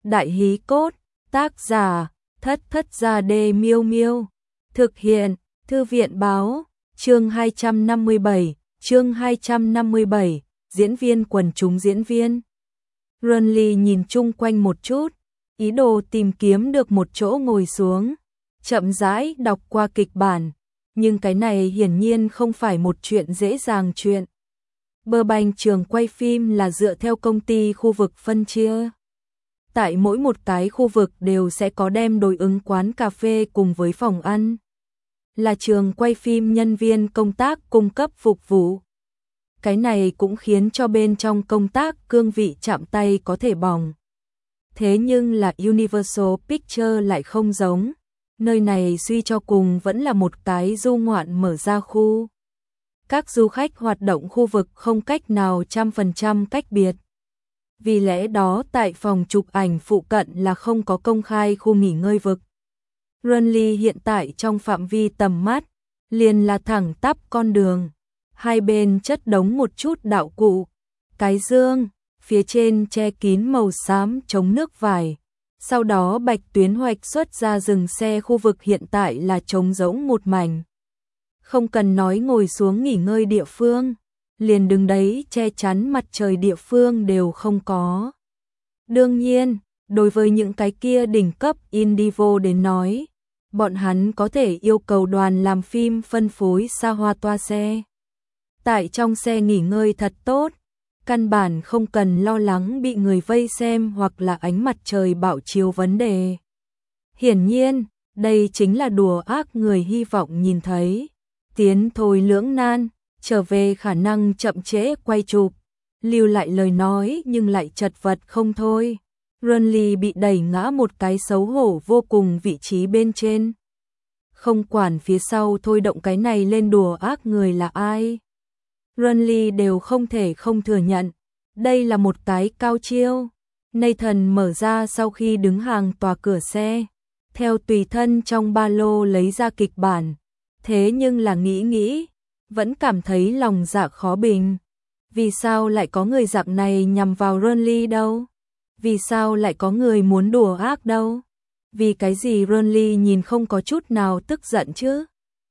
Đại hí cốt, tác giả, Thất Thất Gia Đê Miêu Miêu. Thực hiện, Thư viện báo, chương 257, diễn viên quần chúng diễn viên. Runly nhìn chung quanh một chút, ý đồ tìm kiếm được một chỗ ngồi xuống, chậm rãi đọc qua kịch bản, nhưng cái này hiển nhiên không phải một chuyện dễ dàng chuyện. Burbank trường quay phim là dựa theo công ty khu vực phân chia. Tại mỗi một cái khu vực đều sẽ có đem đối ứng quán cà phê cùng với phòng ăn. Là trường quay phim nhân viên công tác cung cấp phục vụ. Cái này cũng khiến cho bên trong công tác cương vị chạm tay có thể bỏng. Thế nhưng là Universal Pictures lại không giống. Nơi này suy cho cùng vẫn là một cái du ngoạn mở ra khu. Các du khách hoạt động khu vực không cách nào 100% cách biệt. Vì lẽ đó tại phòng chụp ảnh phụ cận là không có công khai khu nghỉ ngơi vực. Runly hiện tại trong phạm vi tầm mắt, liền là thẳng tắp con đường. Hai bên chất đống một chút đạo cụ, cái dương, phía trên che kín màu xám chống nước vải. Sau đó bạch tuyến hoạch xuất ra dừng xe khu vực hiện tại là trống rỗng một mảnh. Không cần nói ngồi xuống nghỉ ngơi địa phương, liền đứng đấy che chắn mặt trời địa phương đều không có. Đương nhiên, đối với những cái kia đỉnh cấp Indivo đến nói, bọn hắn có thể yêu cầu đoàn làm phim phân phối xa hoa toa xe. Tại trong xe nghỉ ngơi thật tốt, căn bản không cần lo lắng bị người vây xem hoặc là ánh mặt trời bạo chiếu vấn đề. Hiển nhiên, đây chính là đùa ác người hy vọng nhìn thấy. Tiến thôi lưỡng nan, trở về khả năng chậm trễ quay chụp, lưu lại lời nói nhưng lại chật vật không thôi. Runly bị đẩy ngã một cái xấu hổ vô cùng vị trí bên trên. Không quản phía sau thôi động cái này lên đùa ác người là ai. Runly đều không thể không thừa nhận. Đây là một cái cao chiêu. Nathan mở ra sau khi đứng hàng tòa cửa xe. Theo tùy thân trong ba lô lấy ra kịch bản. Thế nhưng là nghĩ, vẫn cảm thấy lòng dạ khó bình. Vì sao lại có người dạng này nhằm vào Runly đâu? Vì sao lại có người muốn đùa ác đâu? Vì cái gì Runly nhìn không có chút nào tức giận chứ?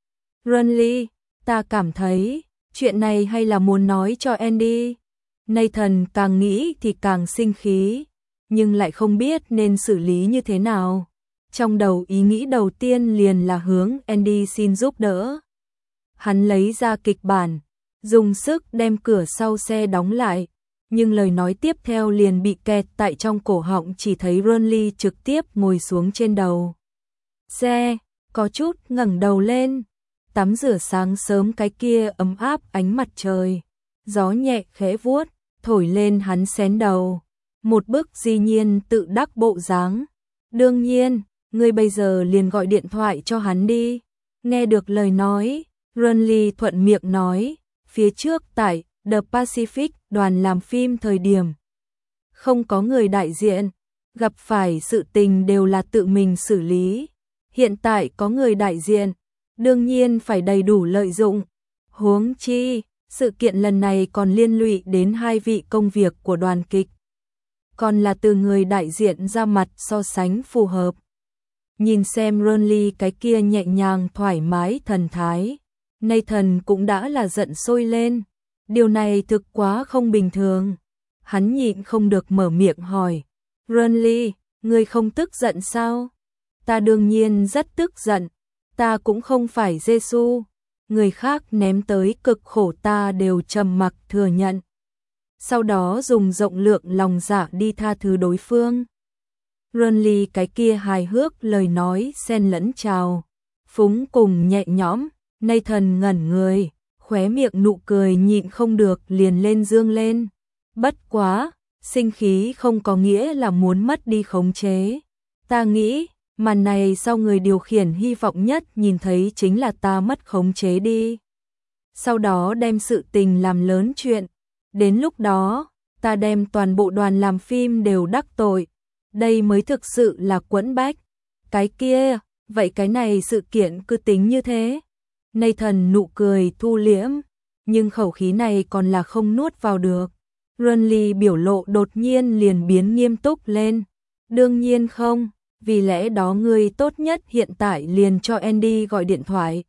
Runly, ta cảm thấy, chuyện này hay là muốn nói cho Andy. Nathan càng nghĩ thì càng sinh khí, nhưng lại không biết nên xử lý như thế nào. Trong đầu ý nghĩ đầu tiên liền là hướng Andy xin giúp đỡ. Hắn lấy ra kịch bản, dùng sức đem cửa sau xe đóng lại, nhưng lời nói tiếp theo liền bị kẹt tại trong cổ họng, chỉ thấy Runly trực tiếp ngồi xuống trên đầu xe, có chút ngẩng đầu lên. Tắm rửa sáng sớm cái kia ấm áp ánh mặt trời, gió nhẹ khẽ vuốt, thổi lên hắn xén đầu. Một bức dĩ nhiên tự đắc bộ dáng. Đương nhiên, ngươi bây giờ liền gọi điện thoại cho hắn đi. Nghe được lời nói, Runly thuận miệng nói, phía trước tại The Pacific đoàn làm phim thời điểm không có người đại diện, gặp phải sự tình đều là tự mình xử lý. Hiện tại có người đại diện, đương nhiên phải đầy đủ lợi dụng. Huống chi, sự kiện lần này còn liên lụy đến hai vị công việc của đoàn kịch. Còn là từ người đại diện ra mặt so sánh phù hợp. Nhìn xem Runly cái kia nhẹ nhàng thoải mái thần thái, Nathan cũng đã là giận sôi lên. Điều này thực quá không bình thường. Hắn nhịn không được mở miệng hỏi, Runly, ngươi không tức giận sao? Ta đương nhiên rất tức giận. Ta cũng không phải Giê-xu. Người khác ném tới cực khổ ta đều trầm mặc thừa nhận. Sau đó dùng rộng lượng lòng dạ đi tha thứ đối phương. Runly cái kia hài hước lời nói xen lẫn trào phúng cùng nhẹ nhõm. Nathan ngẩn người, khóe miệng nụ cười nhịn không được liền lên dương lên. Bất quá, sinh khí không có nghĩa là muốn mất đi khống chế. Ta nghĩ, màn này sau người điều khiển hy vọng nhất nhìn thấy chính là ta mất khống chế đi. Sau đó đem sự tình làm lớn chuyện. Đến lúc đó, ta đem toàn bộ đoàn làm phim đều đắc tội. Đây mới thực sự là quẫn bách. Cái kia, vậy cái này sự kiện cứ tính như thế. Nathan nụ cười thu liễm, nhưng khẩu khí này còn là không nuốt vào được. Runly biểu lộ đột nhiên liền biến nghiêm túc lên. Đương nhiên không, vì lẽ đó ngươi tốt nhất hiện tại liền cho Andy gọi điện thoại.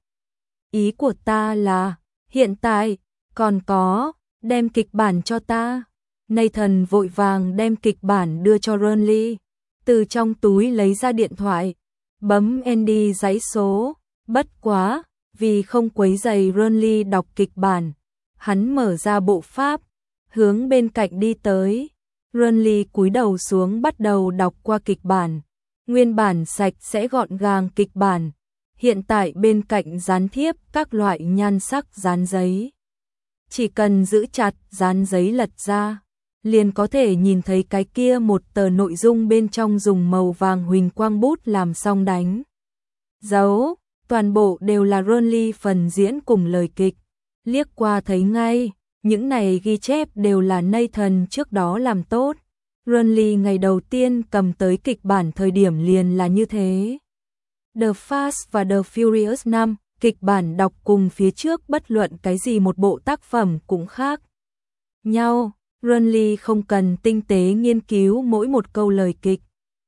Ý của ta là, hiện tại, còn có, đem kịch bản cho ta. Nathan vội vàng đem kịch bản đưa cho Ronly, từ trong túi lấy ra điện thoại, bấm Andy dãy số, bất quá, vì không quấy rầy Ronly đọc kịch bản, hắn mở ra bộ pháp, hướng bên cạnh đi tới. Ronly cúi đầu xuống bắt đầu đọc qua kịch bản, nguyên bản sạch sẽ gọn gàng kịch bản, hiện tại bên cạnh dán thiếp các loại nhan sắc dán giấy. Chỉ cần giữ chặt dán giấy lật ra, liền có thể nhìn thấy cái kia một tờ nội dung bên trong dùng màu vàng huỳnh quang bút làm xong đánh dấu, toàn bộ đều là Ronly phần diễn cùng lời kịch. Liếc qua thấy ngay, những này ghi chép đều là Nathan trước đó làm tốt. Ronly ngày đầu tiên cầm tới kịch bản thời điểm liền là như thế. The Fast và The Furious 5, kịch bản đọc cùng phía trước bất luận cái gì một bộ tác phẩm cũng khác nhau. Ronly không cần tinh tế nghiên cứu mỗi một câu lời kịch,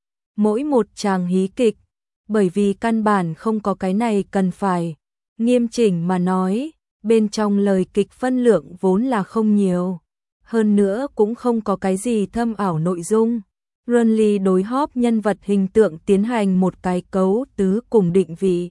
mỗi một tràng hí kịch, bởi vì căn bản không có cái này cần phải. Nghiêm chỉnh mà nói, bên trong lời kịch phân lượng vốn là không nhiều, hơn nữa cũng không có cái gì thâm ảo nội dung. Ronly đối hóp nhân vật hình tượng tiến hành một cái cấu tứ cùng định vị.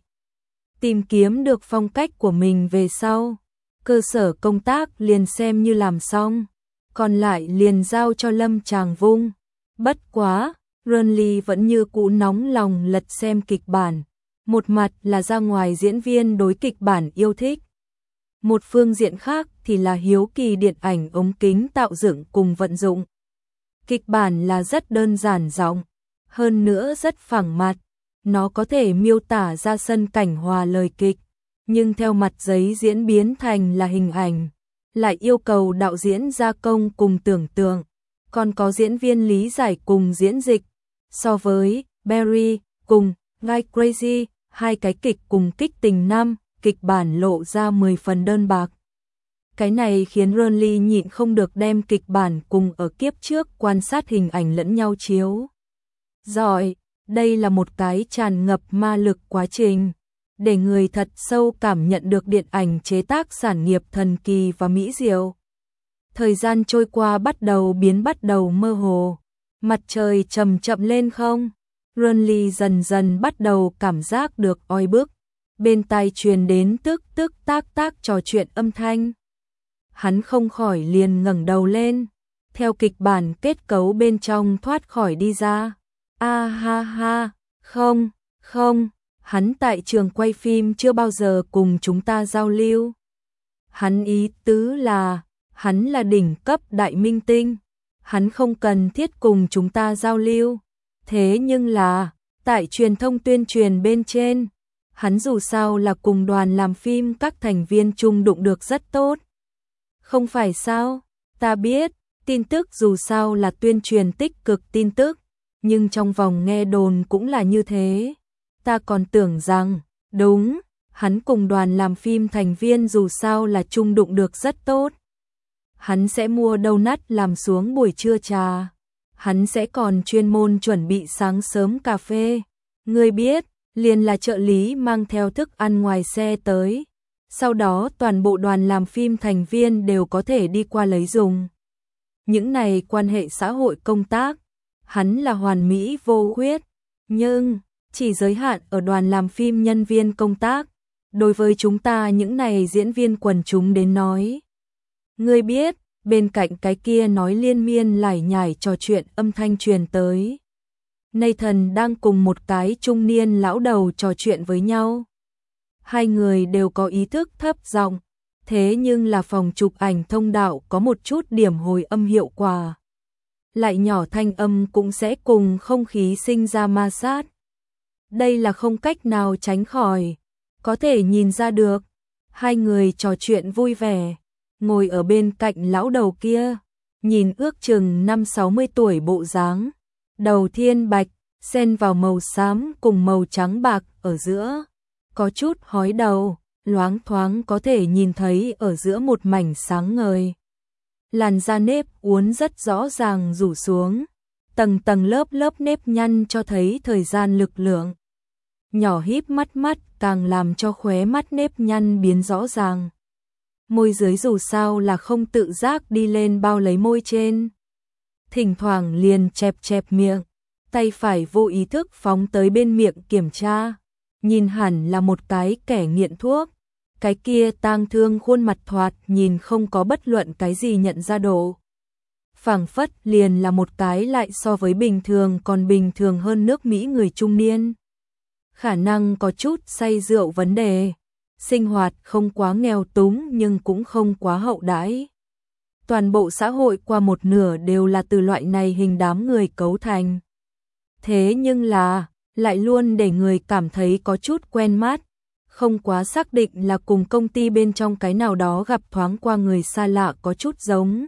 Tìm kiếm được phong cách của mình về sau, cơ sở công tác liền xem như làm xong, còn lại liền giao cho Lâm Tràng vung. Bất quá, Ronly vẫn như cũ nóng lòng lật xem kịch bản, một mặt là ra ngoài diễn viên đối kịch bản yêu thích, một phương diện khác thì là hiếu kỳ điện ảnh ống kính tạo dựng cùng vận dụng. Kịch bản là rất đơn giản giọng, hơn nữa rất phẳng mặt, nó có thể miêu tả ra sân cảnh hòa lời kịch, nhưng theo mặt giấy diễn biến thành là hình ảnh, lại yêu cầu đạo diễn gia công cùng tưởng tượng, còn có diễn viên lý giải cùng diễn dịch. So với Barry cùng Guy Crazy, hai cái kịch cùng kích tình năm, kịch bản lộ ra 10 phần đơn bạc. Cái này khiến Ronly nhịn không được đem kịch bản cùng ở kiếp trước quan sát hình ảnh lẫn nhau chiếu. Giỏi, đây là một cái tràn ngập ma lực quá trình, để người thật sâu cảm nhận được điện ảnh chế tác sản nghiệp thần kỳ và mỹ diệu. Thời gian trôi qua bắt đầu mơ hồ, mặt trời chậm chậm lên không. Ronly dần dần bắt đầu cảm giác được oi bức, bên tai truyền đến tức tức tác tác trò chuyện âm thanh. Hắn không khỏi liền ngẩng đầu lên, theo kịch bản kết cấu bên trong thoát khỏi đi ra. A ha ha, không, hắn tại trường quay phim chưa bao giờ cùng chúng ta giao lưu. Hắn ý tứ là, hắn là đỉnh cấp đại minh tinh, hắn không cần thiết cùng chúng ta giao lưu. Thế nhưng là, tại truyền thông tuyên truyền bên trên, hắn dù sao là cùng đoàn làm phim các thành viên chung đụng được rất tốt. Không phải sao, ta biết, tin tức dù sao là tuyên truyền tích cực tin tức, nhưng trong vòng nghe đồn cũng là như thế. Ta còn tưởng rằng, đúng, hắn cùng đoàn làm phim thành viên dù sao là chung đụng được rất tốt. Hắn sẽ mua donut làm xuống buổi trưa trà. Hắn sẽ còn chuyên môn chuẩn bị sáng sớm cà phê. Ngươi biết, liền là trợ lý mang theo thức ăn ngoài xe tới. Sau đó toàn bộ đoàn làm phim thành viên đều có thể đi qua lấy dùng. Những này quan hệ xã hội công tác, hắn là hoàn mỹ vô khuyết, nhưng chỉ giới hạn ở đoàn làm phim nhân viên công tác. Đối với chúng ta những này diễn viên quần chúng đến nói. Ngươi biết, bên cạnh cái kia nói liên miên lải nhải trò chuyện âm thanh truyền tới. Nathan đang cùng một cái trung niên lão đầu trò chuyện với nhau. Hai người đều có ý thức thấp giọng, thế nhưng là phòng chụp ảnh thông đạo có một chút điểm hồi âm hiệu quả. Lại nhỏ thanh âm cũng sẽ cùng không khí sinh ra ma sát. Đây là không cách nào tránh khỏi, có thể nhìn ra được. Hai người trò chuyện vui vẻ, ngồi ở bên cạnh lão đầu kia, nhìn ước chừng 50-60 tuổi bộ dáng, đầu thiên bạch, xen vào màu xám cùng màu trắng bạc ở giữa, có chút hói đầu, loáng thoáng có thể nhìn thấy ở giữa một mảnh sáng ngời. Làn da nếp uốn rất rõ ràng rủ xuống, tầng tầng lớp lớp nếp nhăn cho thấy thời gian lực lượng. Nhỏ híp mắt càng làm cho khóe mắt nếp nhăn biến rõ ràng. Môi dưới dù sao là không tự giác đi lên bao lấy môi trên. Thỉnh thoảng liền chẹp miệng, tay phải vô ý thức phóng tới bên miệng kiểm tra. Nhìn hẳn là một cái kẻ nghiện thuốc. Cái kia tang thương khuôn mặt thoạt nhìn không có bất luận cái gì nhận ra độ. Phảng phất liền là một cái lại so với bình thường còn bình thường hơn nước Mỹ người trung niên. Khả năng có chút say rượu vấn đề. Sinh hoạt không quá nghèo túng nhưng cũng không quá hậu đãi. Toàn bộ xã hội qua một nửa đều là từ loại này hình đám người cấu thành. Thế nhưng là, lại luôn để người cảm thấy có chút quen mắt, không quá xác định là cùng công ty bên trong cái nào đó gặp thoáng qua người xa lạ có chút giống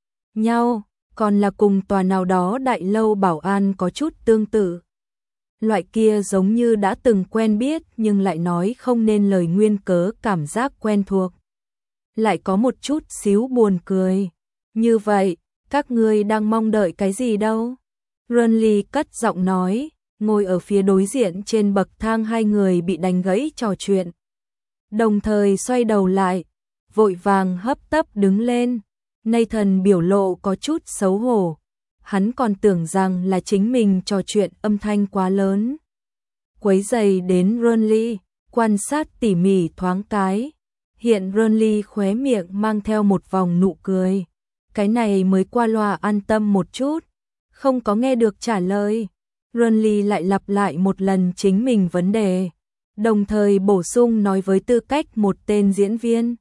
nhau, còn là cùng tòa nào đó đại lâu bảo an có chút tương tự. Loại kia giống như đã từng quen biết nhưng lại nói không nên lời nguyên cớ cảm giác quen thuộc. Lại có một chút xíu buồn cười. Như vậy, các ngươi đang mong đợi cái gì đâu? Renly cất giọng nói, ngồi ở phía đối diện trên bậc thang hai người bị đánh gãy trò chuyện. Đồng thời xoay đầu lại, vội vàng hấp tấp đứng lên. Nathan biểu lộ có chút xấu hổ. Hắn còn tưởng rằng là chính mình trò chuyện âm thanh quá lớn. Quấy rầy đến Renly, quan sát tỉ mỉ thoáng cái. Hiện Renly khóe miệng mang theo một vòng nụ cười. Cái này mới qua loa an tâm một chút. Không có nghe được trả lời. Renly lại lặp lại một lần chính mình vấn đề. Đồng thời bổ sung nói với tư cách một tên diễn viên.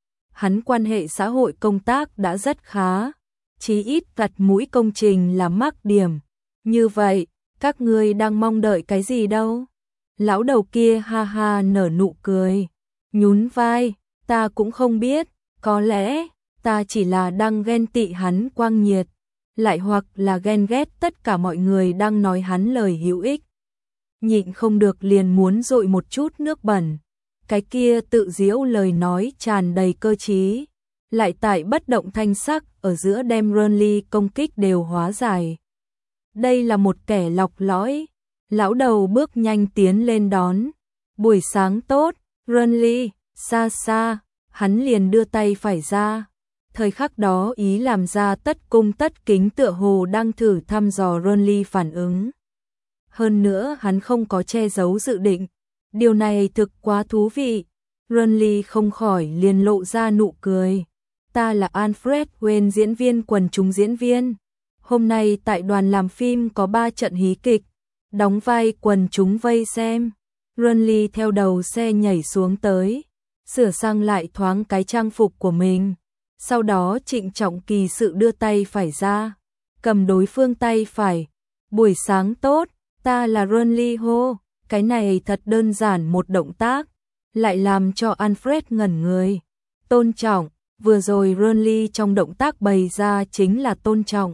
Hắn quan hệ xã hội công tác đã rất khá. Chí ít vặt mũi công trình là mắc điểm. Như vậy, các ngươi đang mong đợi cái gì đâu? Lão đầu kia ha ha nở nụ cười. Nhún vai, ta cũng không biết, có lẽ ta chỉ là đang ghen tị hắn quang nhiệt, lại hoặc là ghen ghét tất cả mọi người đang nói hắn lời hữu ích. Nhịn không được liền muốn dội một chút nước bẩn. Cái kia tự giễu lời nói tràn đầy cơ trí, lại tại bất động thanh sắc ở giữa đem Renly công kích đều hóa giải. Đây là một kẻ lọc lõi. Lão đầu bước nhanh tiến lên đón. Buổi sáng tốt, Renly, xa xa, hắn liền đưa tay phải ra. Thời khắc đó ý làm ra tất cung tất kính tựa hồ đang thử thăm dò Renly phản ứng. Hơn nữa hắn không có che giấu dự định. Điều này thực quá thú vị. Renly không khỏi liền lộ ra nụ cười. Ta là Alfred Wayne, diễn viên quần chúng diễn viên. Hôm nay tại đoàn làm phim có 3 trận hí kịch. Đóng vai quần chúng vây xem. Renly theo đầu xe nhảy xuống tới. Sửa sang lại thoáng cái trang phục của mình. Sau đó trịnh trọng kỳ sự đưa tay phải ra. Cầm đối phương tay phải. Buổi sáng tốt, ta là Renly hô. Cái này thật đơn giản một động tác. Lại làm cho Alfred ngẩn người. Tôn trọng, vừa rồi Renly trong động tác bày ra chính là tôn trọng.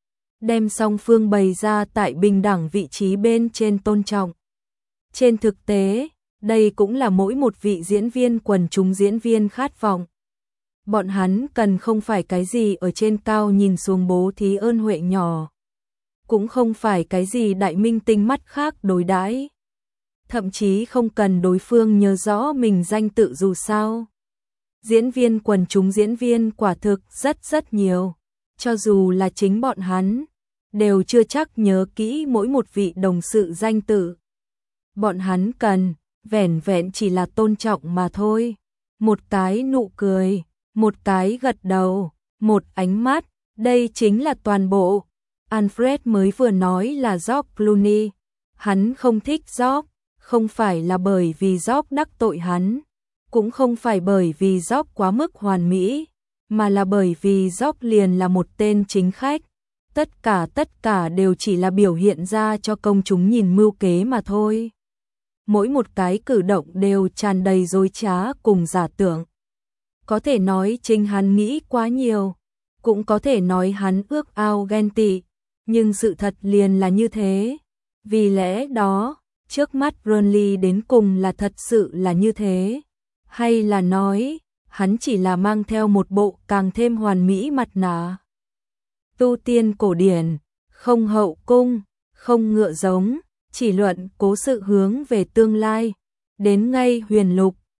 Đem song phương bày ra tại bình đẳng vị trí bên trên tôn trọng. Trên thực tế, đây cũng là mỗi một vị diễn viên quần chúng diễn viên khát vọng. Bọn hắn cần không phải cái gì ở trên cao nhìn xuống bố thí ơn huệ nhỏ. Cũng không phải cái gì đại minh tinh mắt khác đối đãi. Thậm chí không cần đối phương nhớ rõ mình danh tự dù sao. Diễn viên quần chúng diễn viên quả thực rất nhiều. Cho dù là chính bọn hắn, đều chưa chắc nhớ kỹ mỗi một vị đồng sự danh tự. Bọn hắn cần, vẻn vẹn chỉ là tôn trọng mà thôi. Một cái nụ cười, một cái gật đầu, một ánh mắt, đây chính là toàn bộ. Alfred mới vừa nói là George Clooney. Hắn không thích George, không phải là bởi vì George đắc tội hắn, cũng không phải bởi vì George quá mức hoàn mỹ, mà là bởi vì George liền là một tên chính khách. Tất cả đều chỉ là biểu hiện ra cho công chúng nhìn mưu kế mà thôi. Mỗi một cái cử động đều tràn đầy dối trá cùng giả tưởng. Có thể nói chính hắn nghĩ quá nhiều, cũng có thể nói hắn ước ao ghen tị, nhưng sự thật liền là như thế. Vì lẽ đó, trước mắt Renly đến cùng là thật sự là như thế, hay là nói, hắn chỉ là mang theo một bộ càng thêm hoàn mỹ mặt nạ. Tu tiên cổ điển, không hậu cung, không ngựa giống, chỉ luận cố sự hướng về tương lai. Đến ngay Huyền Lục,